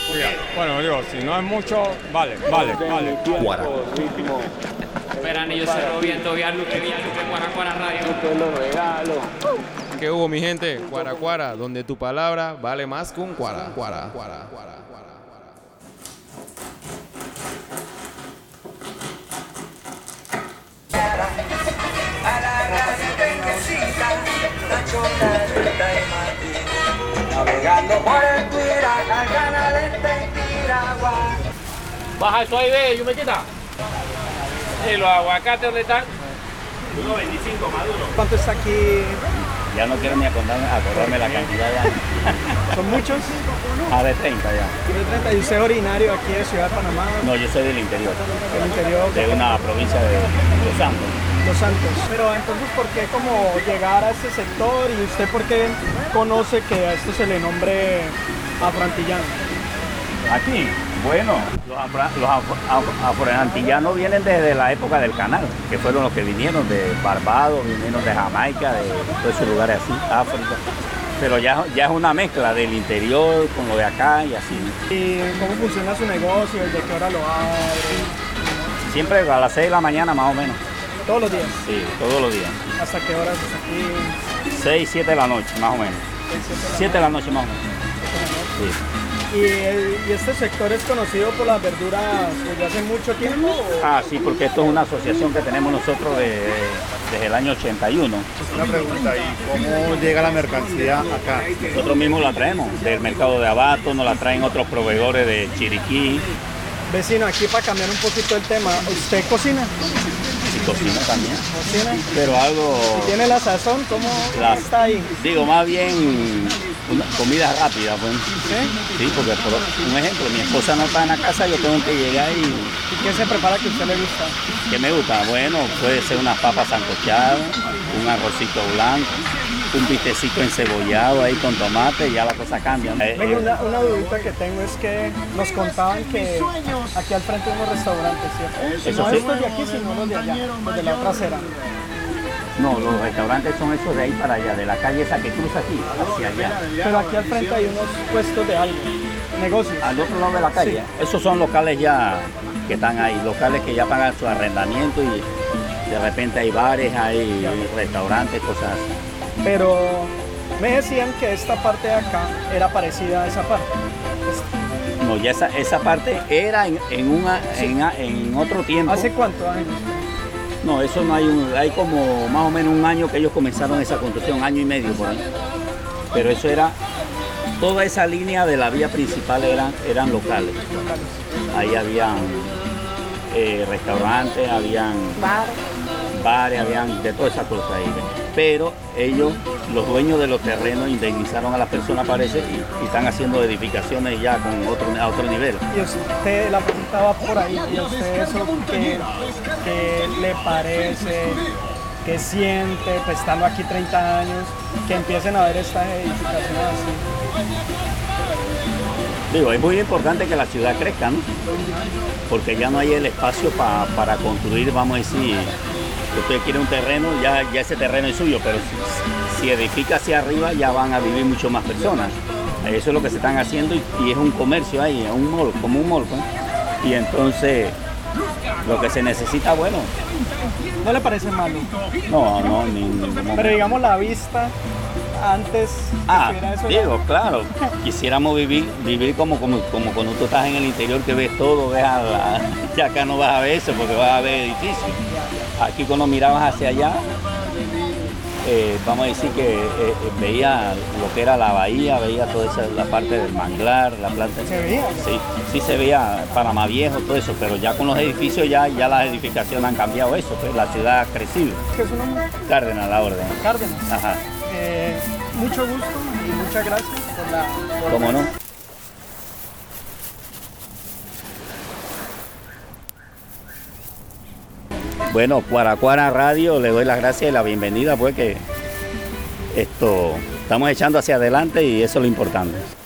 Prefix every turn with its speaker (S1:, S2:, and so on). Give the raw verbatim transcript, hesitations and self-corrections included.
S1: Bueno, digo, si no es mucho, vale, vale, vale.
S2: Guara.
S3: Esperan ellos cerró bien, todavía Luque, bien, Luque, Guara, Guara Radio.
S4: Los regalos.
S2: ¿Qué hubo, mi gente? Guara, Guara, donde tu palabra vale más que un guara, guara, guara, guara.
S4: Navegando por el Cuira, al canal este Piragua.
S3: Baja eso ahí, ve, yo me quita. ¿Y los aguacates dónde están? uno veinticinco maduro.
S5: ¿Cuánto está aquí?
S6: Ya no quiero ni acordarme, acordarme la cantidad de años.
S5: ¿Son muchos?
S6: Ah, de treinta ya.
S5: De treinta. ¿Y usted es originario aquí de Ciudad de Panamá?
S6: No, yo soy del interior.
S5: Del interior.
S6: De una provincia de Los Santos.
S5: Los Santos. Pero entonces, ¿por qué como llegar a este sector y usted por qué conoce que a esto se le nombre afroantillano?
S6: Aquí, bueno, los, afra, los afro, afroantillanos vienen desde la época del canal, que fueron los que vinieron de Barbados, vinieron de Jamaica, de todos esos lugares así, África. Pero ya, ya es una mezcla del interior con lo de acá y así.
S5: ¿Y cómo funciona su negocio? ¿Desde qué hora lo abre?
S6: Siempre a las seis de la mañana más o menos.
S5: ¿Todos los días?
S6: Sí, todos los días.
S5: ¿Hasta qué horas está aquí?
S6: seis, siete de la noche más o menos. siete de la noche más o menos. Sí.
S5: ¿Y, el, ¿Y este sector es conocido por las verduras desde hace mucho tiempo? ¿O?
S6: Ah, sí, porque esto es una asociación que tenemos nosotros de, desde el año ochenta y uno.
S7: Una pregunta, ¿y cómo llega la mercancía acá?
S6: Nosotros mismos la traemos del mercado de Abasto, nos la traen otros proveedores de Chiriquí.
S5: Vecino, aquí para cambiar un poquito el tema, ¿usted cocina?
S6: Sí, cocina también.
S5: ¿Cocina?
S6: Pero algo...
S5: ¿Y tiene la sazón? ¿Cómo
S6: la,
S5: está ahí?
S6: Digo, más bien una comida rápida, pues.
S5: ¿Sí?
S6: Sí, porque por un ejemplo, mi esposa no está en la casa, yo tengo que llegar y...
S5: ¿Y qué se prepara que a usted le gusta?
S6: ¿Qué me gusta? Bueno, puede ser unas papas sancochadas, un arrocito blanco, un bistecito encebollado ahí con tomate y ya la cosa cambia.
S5: Venga, una, una dudita que tengo es que nos contaban que aquí al frente hay unos restaurantes, ¿cierto?
S6: Eso
S5: no
S6: sí.
S5: estos de aquí, sino los de allá, los de la otra acera.
S6: No, los restaurantes son esos de ahí para allá, de la calle esa que cruza aquí, hacia allá.
S5: Pero aquí al frente hay unos puestos de algo, negocios.
S6: Al otro lado de la calle. Sí. Esos son locales ya que están ahí, locales que ya pagan su arrendamiento y de repente hay bares, hay restaurantes, cosas así.
S5: Pero me decían que esta parte de acá era parecida a esa parte.
S6: No, ya esa, esa parte era en, en, una, sí. en, en otro tiempo.
S5: ¿Hace cuántos años?
S6: No, eso no hay un, hay como más o menos un año que ellos comenzaron esa construcción, año y medio por ahí. Pero eso era, toda esa línea de la vía principal eran, eran locales. Ahí habían eh, restaurantes, habían
S5: Bar.
S6: bares, habían de todas esas cosas ahí. Pero ellos, los dueños de los terrenos, indemnizaron a las personas, parece, y, y están haciendo edificaciones ya con otro, a otro nivel.
S5: Y usted, la pregunta va por ahí, ¿y a usted eso qué, qué le parece, qué siente, pues estando aquí treinta años, que empiecen a ver estas edificaciones así?
S6: Digo, es muy importante que la ciudad crezca, ¿no? Porque ya no hay el espacio pa, para construir, vamos a decir, usted quiere un terreno, ya, ya ese terreno es suyo, pero si, si edifica hacia arriba ya van a vivir mucho más personas. Eso es lo que se están haciendo y, y es un comercio ahí, un mall, como un mall, ¿no? Y entonces lo que se necesita, bueno.
S5: ¿No le parece malo?
S6: No, no, ni en ningún momento.
S5: Pero digamos la vista antes.
S6: Ah,
S5: eso
S6: digo,
S5: ya...
S6: claro, quisiéramos vivir, vivir como, como, como cuando tú estás en el interior que ves todo, ves a la, ya acá no vas a ver eso porque vas a ver edificios. Aquí cuando mirabas hacia allá, eh, vamos a decir que eh, veía lo que era la bahía, veía toda esa la parte del manglar, la planta.
S5: ¿Se veía?
S6: Sí, sí se veía Panamá Viejo, todo eso, pero ya con los edificios ya, ya las edificaciones han cambiado eso, pues, la ciudad ha crecido.
S5: ¿Qué es su nombre?
S6: Cárdenas, la orden.
S5: Cárdenas.
S6: Ajá.
S5: Eh, mucho gusto y muchas gracias por la... Por
S6: ¿Cómo no? Bueno, Guara Guara Radio, le doy las gracias y la bienvenida, pues que esto estamos echando hacia adelante y eso es lo importante.